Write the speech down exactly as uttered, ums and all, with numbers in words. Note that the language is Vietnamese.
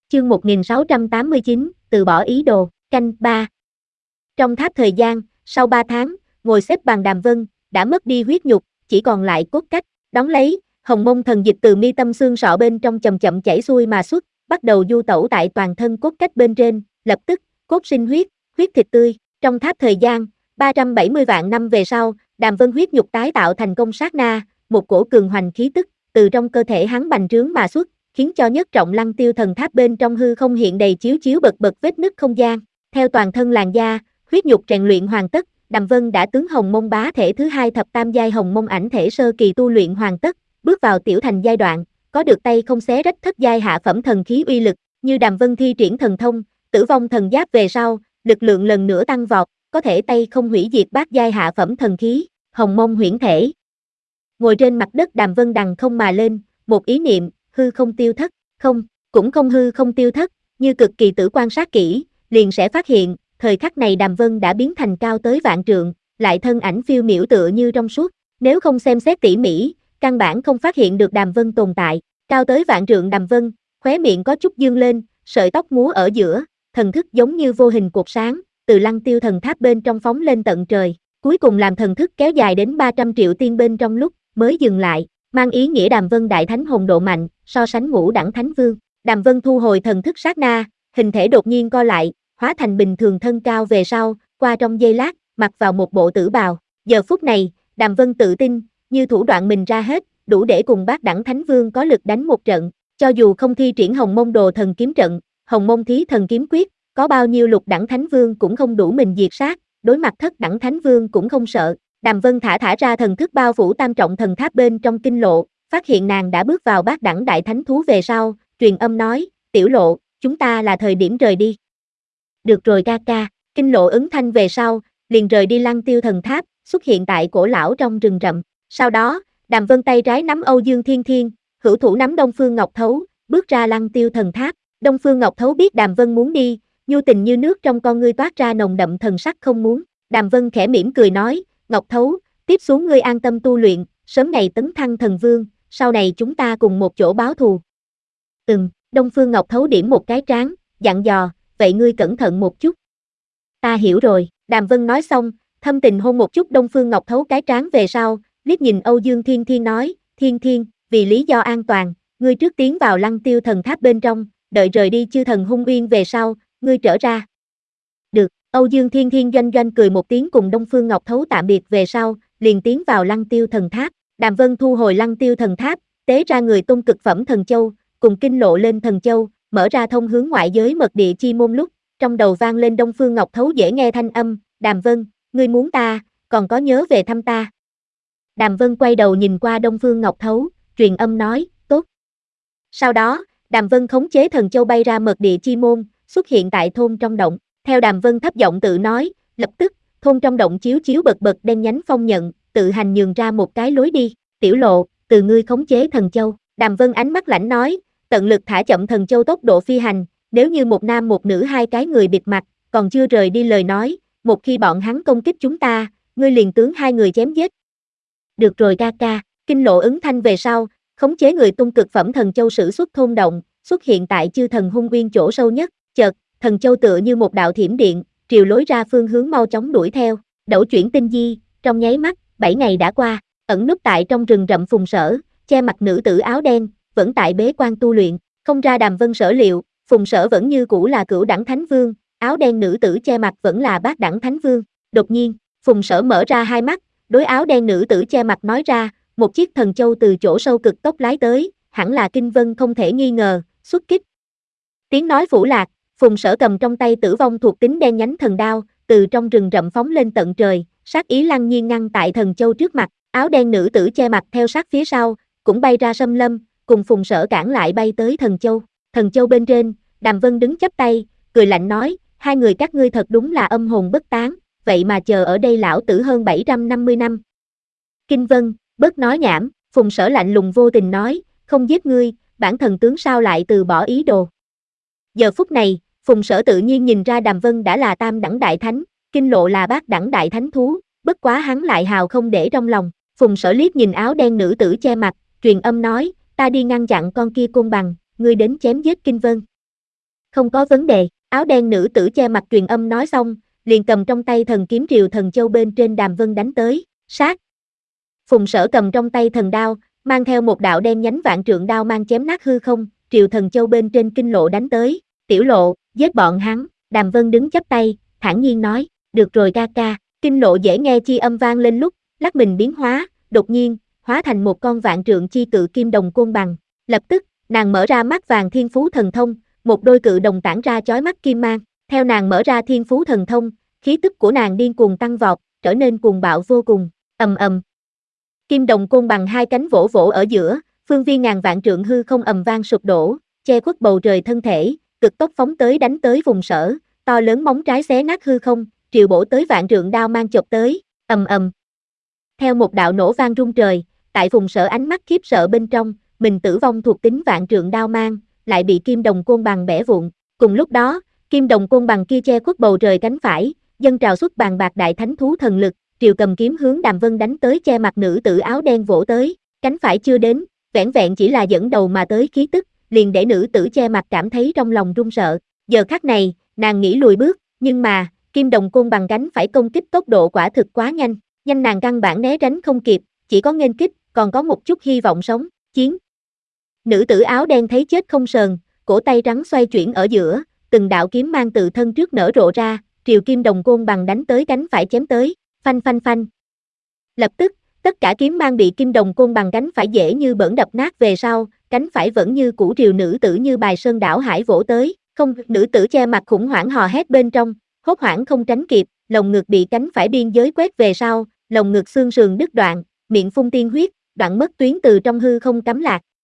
Chương một nghìn sáu trăm tám mươi chín, từ bỏ ý đồ, canh ba. Trong tháp thời gian, sau ba tháng, ngồi xếp bằng Đàm Vân, đã mất đi huyết nhục, chỉ còn lại cốt cách, đón lấy, hồng mông thần dịch từ mi tâm xương sọ bên trong chậm chậm chảy xuôi mà xuất, bắt đầu du tẩu tại toàn thân cốt cách bên trên, lập tức, cốt sinh huyết, huyết thịt tươi, trong tháp thời gian, ba trăm bảy mươi vạn năm về sau, Đàm Vân huyết nhục tái tạo thành công sát na, một cổ cường hoành khí tức, từ trong cơ thể hắn bành trướng mà xuất, khiến cho nhất trọng lăng tiêu thần tháp bên trong hư không hiện đầy chiếu chiếu bật bật vết nứt không gian, theo toàn thân làn da, huyết nhục rèn luyện hoàn tất, Đàm Vân đã tướng hồng mông bá thể thứ hai thập tam giai hồng mông ảnh thể sơ kỳ tu luyện hoàn tất, bước vào tiểu thành giai đoạn, có được tay không xé rách thất giai hạ phẩm thần khí uy lực, như Đàm Vân thi triển thần thông, tử vong thần giáp về sau, lực lượng lần nữa tăng vọt, có thể tay không hủy diệt bát giai hạ phẩm thần khí, hồng mông huyễn thể. Ngồi trên mặt đất Đàm Vân đằng không mà lên, một ý niệm, hư không tiêu thất, không, cũng không hư không tiêu thất, như cực kỳ tử quan sát kỹ, liền sẽ phát hiện, thời khắc này Đàm Vân đã biến thành cao tới vạn trượng, lại thân ảnh phiêu miểu tựa như trong suốt, nếu không xem xét tỉ mỉ, căn bản không phát hiện được Đàm Vân tồn tại, cao tới vạn trượng Đàm Vân, khóe miệng có chút dương lên, sợi tóc múa ở giữa, thần thức giống như vô hình cột sáng, từ lăng tiêu thần tháp bên trong phóng lên tận trời, cuối cùng làm thần thức kéo dài đến ba trăm triệu tiên bên trong lúc, mới dừng lại, mang ý nghĩa Đàm Vân đại thánh hồn độ mạnh, so sánh ngũ đẳng thánh vương. Đàm Vân thu hồi thần thức sát na, hình thể đột nhiên co lại, hóa thành bình thường thân cao về sau, qua trong giây lát, mặc vào một bộ tử bào. Giờ phút này, Đàm Vân tự tin, như thủ đoạn mình ra hết, đủ để cùng bát đẳng thánh vương có lực đánh một trận, cho dù không thi triển hồng mông đồ thần kiếm trận, hồng mông thí thần kiếm quyết, có bao nhiêu lục đẳng thánh vương cũng không đủ mình diệt sát, đối mặt thất đẳng thánh vương cũng không sợ. Đàm Vân thả thả ra thần thức bao phủ tam trọng thần tháp bên trong kinh lộ, phát hiện nàng đã bước vào bát đẳng đại thánh thú về sau, truyền âm nói, tiểu lộ, chúng ta là thời điểm rời đi. Được rồi ca ca, kinh lộ ứng thanh về sau, liền rời đi lăng tiêu thần tháp, xuất hiện tại cổ lão trong rừng rậm. Sau đó, Đàm Vân tay trái nắm Âu Dương Thiên Thiên, hữu thủ nắm Đông Phương Ngọc Thấu, bước ra lăng tiêu thần tháp. Đông Phương Ngọc Thấu biết Đàm Vân muốn đi, nhu tình như nước trong con ngươi toát ra nồng đậm thần sắc không muốn. Đàm Vân khẽ mỉm cười nói, Ngọc Thấu, tiếp xuống ngươi an tâm tu luyện, sớm ngày tấn thăng thần vương, sau này chúng ta cùng một chỗ báo thù. Ừm, Đông Phương Ngọc Thấu điểm một cái trán, dặn dò, vậy ngươi cẩn thận một chút. Ta hiểu rồi, Đàm Vân nói xong, thâm tình hôn một chút Đông Phương Ngọc Thấu cái trán về sau, liếc nhìn Âu Dương Thiên Thiên nói, Thiên Thiên, vì lý do an toàn, ngươi trước tiến vào lăng tiêu thần tháp bên trong, đợi rời đi chư thần hung uyên về sau, ngươi trở ra. Được, Âu Dương Thiên Thiên doanh doanh cười một tiếng cùng Đông Phương Ngọc Thấu tạm biệt về sau, liền tiến vào lăng tiêu thần tháp. Đàm Vân thu hồi lăng tiêu thần tháp, tế ra người tung cực phẩm thần châu, cùng kinh lộ lên thần châu, mở ra thông hướng ngoại giới mật địa chi môn lúc, trong đầu vang lên Đông Phương Ngọc Thấu dễ nghe thanh âm, Đàm Vân, ngươi muốn ta, còn có nhớ về thăm ta. Đàm Vân quay đầu nhìn qua Đông Phương Ngọc Thấu, truyền âm nói, tốt. Sau đó, Đàm Vân khống chế thần châu bay ra mật địa chi môn, xuất hiện tại thôn trong động, theo Đàm Vân thấp giọng tự nói, lập tức, thôn trong động chiếu chiếu bật bật đen nhánh phong nhận, tự hành nhường ra một cái lối đi, tiểu lộ, từ ngươi khống chế thần châu. Đàm Vân ánh mắt lãnh nói, tận lực thả chậm thần châu tốc độ phi hành, nếu như một nam một nữ hai cái người bịt mặt, còn chưa rời đi lời nói, một khi bọn hắn công kích chúng ta, ngươi liền tướng hai người chém giết. Được rồi ca ca, kinh lộ ứng thanh về sau, khống chế người tung cực phẩm thần châu sử xuất thôn động, xuất hiện tại chư thần hung uyên chỗ sâu nhất, chợt, thần châu tựa như một đạo thiểm điện, triều lối ra phương hướng mau chóng đuổi theo, đẩu chuyển tinh di, trong nháy mắt, bảy ngày đã qua, ẩn núp tại trong rừng rậm Phùng Sở, che mặt nữ tử áo đen, vẫn tại bế quan tu luyện, không ra Đàm Vân sở liệu, Phùng Sở vẫn như cũ là cửu đẳng thánh vương, áo đen nữ tử che mặt vẫn là bát đẳng thánh vương. Đột nhiên, Phùng Sở mở ra hai mắt, đối áo đen nữ tử che mặt nói ra, một chiếc thần châu từ chỗ sâu cực tốc lái tới, hẳn là Kinh Vân không thể nghi ngờ, xuất kích. Tiếng nói phủ lạc, Phùng Sở cầm trong tay tử vong thuộc tính đen nhánh thần đao, từ trong rừng rậm phóng lên tận trời, sát ý lăng nhiên ngăn tại thần châu trước mặt, áo đen nữ tử che mặt theo sát phía sau, cũng bay ra xâm lâm, cùng Phùng Sở cản lại bay tới thần châu. Thần châu bên trên, Đàm Vân đứng chắp tay, cười lạnh nói, hai người các ngươi thật đúng là âm hồn bất tán, vậy mà chờ ở đây lão tử hơn bảy trăm năm mươi năm. Kinh Vân, bớt nói nhảm, Phùng Sở lạnh lùng vô tình nói, không giết ngươi, bản thần tướng sao lại từ bỏ ý đồ. Giờ phút này, Phùng Sở tự nhiên nhìn ra Đàm Vân đã là tam đẳng đại thánh, kinh lộ là bát đẳng đại thánh thú, bất quá hắn lại hào không để trong lòng. Phùng Sở liếc nhìn áo đen nữ tử che mặt, truyền âm nói, ta đi ngăn chặn con kia côn bằng, ngươi đến chém giết Kinh Vân. Không có vấn đề, áo đen nữ tử che mặt truyền âm nói xong, liền cầm trong tay thần kiếm Triều Thần Châu bên trên Đàm Vân đánh tới, sát. Phùng Sở cầm trong tay thần đao, mang theo một đạo đen nhánh vạn trượng đao mang chém nát hư không, Triều Thần Châu bên trên Kinh Lộ đánh tới, tiểu lộ, giết bọn hắn, Đàm Vân đứng chắp tay, thản nhiên nói, được rồi ca ca, Kinh Lộ dễ nghe chi âm vang lên lúc, lắc mình biến hóa, đột nhiên, hóa thành một con vạn trượng chi cự kim đồng côn bằng, lập tức, nàng mở ra mắt vàng thiên phú thần thông, một đôi cự đồng tản ra chói mắt kim mang, theo nàng mở ra thiên phú thần thông, khí tức của nàng điên cuồng tăng vọt, trở nên cuồng bạo vô cùng, ầm ầm. Kim đồng côn bằng hai cánh vỗ vỗ ở giữa, phương viên ngàn vạn trượng hư không ầm vang sụp đổ, che khuất bầu trời thân thể, cực tốc phóng tới đánh tới Phùng Sở, to lớn móng trái xé nát hư không, triều bổ tới vạn trượng đao mang chộp tới, ầm ầm. Theo một đạo nổ vang rung trời, tại Phùng Sở ánh mắt khiếp sợ bên trong, mình tử vong thuộc tính vạn trượng đao mang, lại bị kim đồng côn bằng bẻ vụn. Cùng lúc đó, kim đồng côn bằng kia che khuất bầu trời cánh phải, dâng trào xuất bàn bạc đại thánh thú thần lực, triều cầm kiếm hướng Đàm Vân đánh tới che mặt nữ tử áo đen vỗ tới, cánh phải chưa đến, vẻn vẹn chỉ là dẫn đầu mà tới khí tức, liền để nữ tử che mặt cảm thấy trong lòng run sợ. Giờ khắc này, nàng nghĩ lùi bước, nhưng mà, kim đồng côn bằng cánh phải công kích tốc độ quả thực quá nhanh, nhanh nàng căn bản né tránh không kịp, chỉ có nghênh kích, còn có một chút hy vọng sống, chiến. Nữ tử áo đen thấy chết không sờn, cổ tay trắng xoay chuyển ở giữa, từng đạo kiếm mang tự thân trước nở rộ ra, triều kim đồng côn bằng đánh tới cánh phải chém tới, phanh phanh phanh. Lập tức, tất cả kiếm mang bị kim đồng côn bằng cánh phải dễ như bỡn đập nát về sau, cánh phải vẫn như cũ triều nữ tử như bài sơn đảo hải vỗ tới, không, nữ tử che mặt khủng hoảng hò hét bên trong, hốt hoảng không tránh kịp, lồng ngực bị cánh phải biên giới quét về sau, lồng ngực xương sườn đứt đoạn, miệng phun tiên huyết, đoạn mất tuyến từ trong hư không cắm lạc,